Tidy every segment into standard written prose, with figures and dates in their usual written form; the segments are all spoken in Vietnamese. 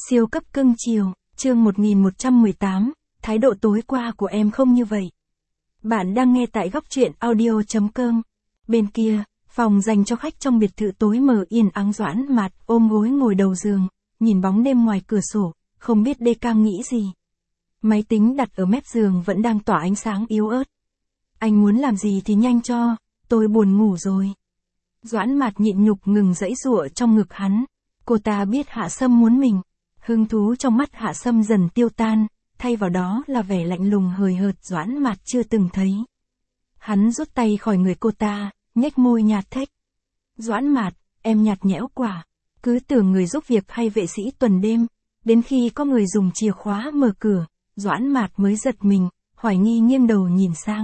Siêu cấp cưng chiều, chương 1118, thái độ tối qua của em không như vậy. Bạn đang nghe tại góc truyện audio.com. Bên kia, phòng dành cho khách trong biệt thự tối mờ yên ắng Doãn Mạt ôm gối ngồi đầu giường, nhìn bóng đêm ngoài cửa sổ, không biết Đê Cang nghĩ gì. Máy tính đặt ở mép giường vẫn đang tỏa ánh sáng yếu ớt. Anh muốn làm gì thì nhanh cho, tôi buồn ngủ rồi. Doãn Mạt nhịn nhục ngừng giãy giụa trong ngực hắn. Cô ta biết Hạ Sâm muốn mình. Hứng thú trong mắt Hạ Sâm dần tiêu tan, thay vào đó là vẻ lạnh lùng hời hợt Doãn Mạt chưa từng thấy. Hắn rút tay khỏi người cô ta, nhếch môi nhạt thếch. Doãn Mạt, em nhạt nhẽo quả. Cứ tưởng người giúp việc hay vệ sĩ tuần đêm, đến khi có người dùng chìa khóa mở cửa, Doãn Mạt mới giật mình, hoài nghi nghiêng đầu nhìn sang.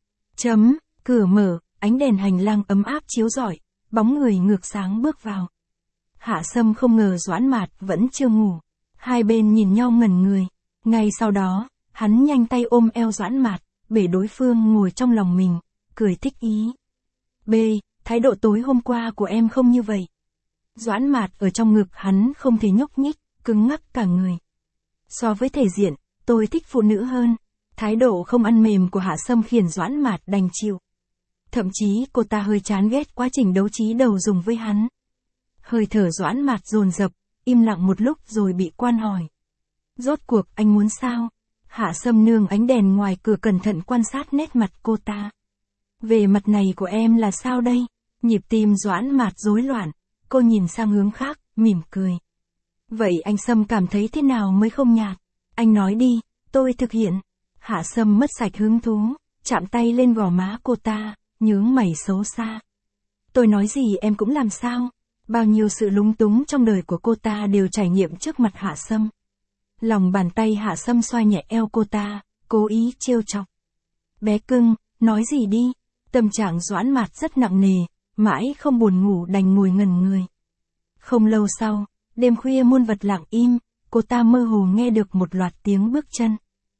Cửa mở, ánh đèn hành lang ấm áp chiếu rọi, bóng người ngược sáng bước vào. Hạ Sâm không ngờ Doãn Mạt vẫn chưa ngủ. Hai bên nhìn nhau ngẩn người. Ngay sau đó, hắn nhanh tay ôm eo Doãn Mạt, bể đối phương ngồi trong lòng mình, cười thích ý. Thái độ tối hôm qua của em không như vậy. Doãn Mạt ở trong ngực hắn không thể nhúc nhích, cứng ngắc cả người. So với thể diện, tôi thích phụ nữ hơn. Thái độ không ăn mềm của Hạ Sâm khiến Doãn Mạt đành chịu. Thậm chí cô ta hơi chán ghét quá trình đấu trí đầu dùng với hắn. Hơi thở Doãn Mạt dồn dập, im lặng một lúc rồi bị quan hỏi. Rốt cuộc anh muốn sao? Hạ Sâm nương ánh đèn ngoài cửa cẩn thận quan sát nét mặt cô ta. Về mặt này của em là sao đây? Nhịp tim Doãn Mạt rối loạn, cô nhìn sang hướng khác, mỉm cười. Vậy anh Sâm cảm thấy thế nào mới không nhạt? Anh nói đi, tôi thực hiện. Hạ Sâm mất sạch hứng thú, chạm tay lên gò má cô ta, nhướng mày xấu xa. Tôi nói gì em cũng làm sao? Bao nhiêu sự lúng túng trong đời của cô ta đều trải nghiệm trước mặt Hạ Sâm. Lòng bàn tay Hạ Sâm xoay nhẹ eo cô ta, cố ý trêu chọc. Bé cưng, nói gì đi? Tâm trạng Doãn Mạt rất nặng nề, mãi không buồn ngủ đành ngồi ngẩn người. Không lâu sau, đêm khuya muôn vật lặng im, cô ta mơ hồ nghe được một loạt tiếng bước chân.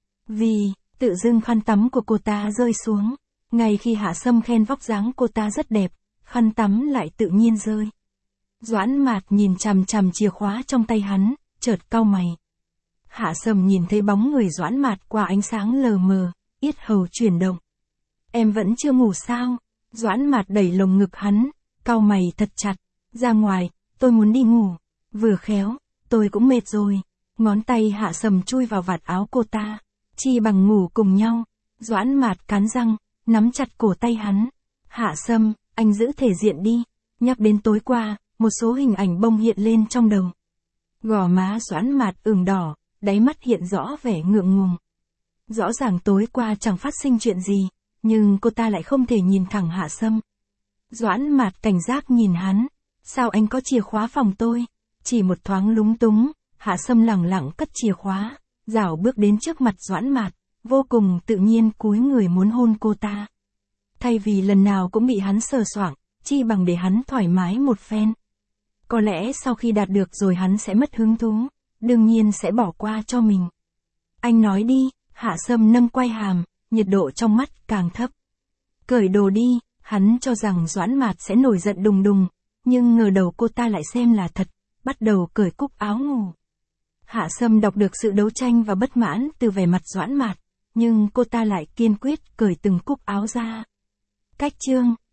Tự dưng khăn tắm của cô ta rơi xuống. Ngay khi Hạ Sâm khen vóc dáng cô ta rất đẹp, khăn tắm lại tự nhiên rơi. Doãn Mạt nhìn chằm chằm chìa khóa trong tay hắn, chợt cau mày. Hạ Sâm nhìn thấy bóng người Doãn Mạt qua ánh sáng lờ mờ, yết hầu chuyển động. Em vẫn chưa ngủ sao? Doãn Mạt đẩy lồng ngực hắn, cau mày thật chặt. Ra ngoài, tôi muốn đi ngủ. Vừa khéo, tôi cũng mệt rồi. Ngón tay Hạ Sâm chui vào vạt áo cô ta. Chi bằng ngủ cùng nhau. Doãn Mạt cắn răng, nắm chặt cổ tay hắn. Hạ Sâm, anh giữ thể diện đi. Nhắc đến tối qua, một số hình ảnh bông hiện lên trong đầu. Gò má Doãn Mạt ửng đỏ, đáy mắt hiện rõ vẻ ngượng ngùng. Rõ ràng tối qua chẳng phát sinh chuyện gì, nhưng cô ta lại không thể nhìn thẳng Hạ Sâm. Doãn Mạt cảnh giác nhìn hắn. Sao anh có chìa khóa phòng tôi? Chỉ một thoáng lúng túng, Hạ Sâm lẳng lặng cất chìa khóa, rảo bước đến trước mặt Doãn Mạt, vô cùng tự nhiên cúi người muốn hôn cô ta. Thay vì lần nào cũng bị hắn sờ soạng, chi bằng để hắn thoải mái một phen. Có lẽ sau khi đạt được rồi hắn sẽ mất hứng thú, đương nhiên sẽ bỏ qua cho mình. Anh nói đi, Hạ Sâm nâng quai hàm, nhiệt độ trong mắt càng thấp. Cởi đồ đi, hắn cho rằng Doãn Mạt sẽ nổi giận đùng đùng, nhưng ngờ đầu cô ta lại xem là thật, bắt đầu cởi cúc áo ngủ. Hạ Sâm đọc được sự đấu tranh và bất mãn từ vẻ mặt Doãn Mạt, nhưng cô ta lại kiên quyết cởi từng cúc áo ra. Cách chương